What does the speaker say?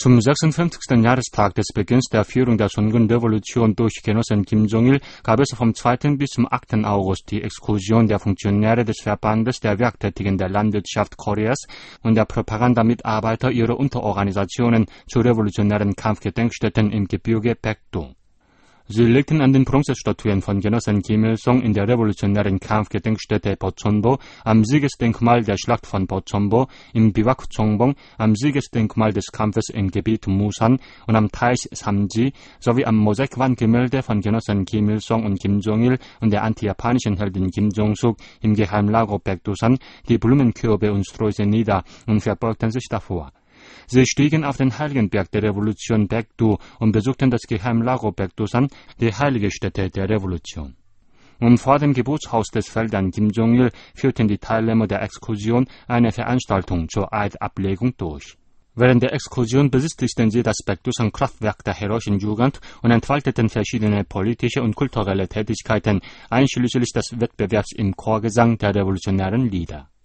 Zum 56. Jahrestag des Beginns der Führung der Songun-Revolution durch Genossen Kim Jong-il gab es vom 2. bis zum 8. August die Exkursion der Funktionäre des Verbandes der Werktätigen der Landwirtschaft Koreas und der Propagandamitarbeiter ihrer Unterorganisationen zu revolutionären Kampfgedenkstätten im Gebirge Baekdu. Sie legten an den Bronzestatuen von Genossen Kim Il-sung in der revolutionären Kampfgedenkstätte Pochonbo, am Siegesdenkmal der Schlacht von Pochonbo, im Biwak Chongbong, am Siegesdenkmal des Kampfes im Gebiet Musan und am Teich Samji sowie am Mosaikwandgemälde von Genossen Kim Il-sung und Kim Jong-il und der antijapanischen Heldin Kim Jong-suk im Geheimlager Baekdusan die Blumenkörbe und Sträuße nieder und verbeugten sich davor. Sie stiegen auf den heiligen Berg der Revolution Baekdu und besuchten das Geheimlager Baekdusan, die heilige Stätte der Revolution. Und vor dem Geburtshaus des Feldherrn Kim Jong-il führten die Teilnehmer der Exkursion eine Veranstaltung zur Eidablegung durch. Während der Exkursion besichtigten sie das Baekdusan-Kraftwerk der heroischen Jugend und entfalteten verschiedene politische und kulturelle Tätigkeiten, einschließlich des Wettbewerbs im Chorgesang der revolutionären Lieder.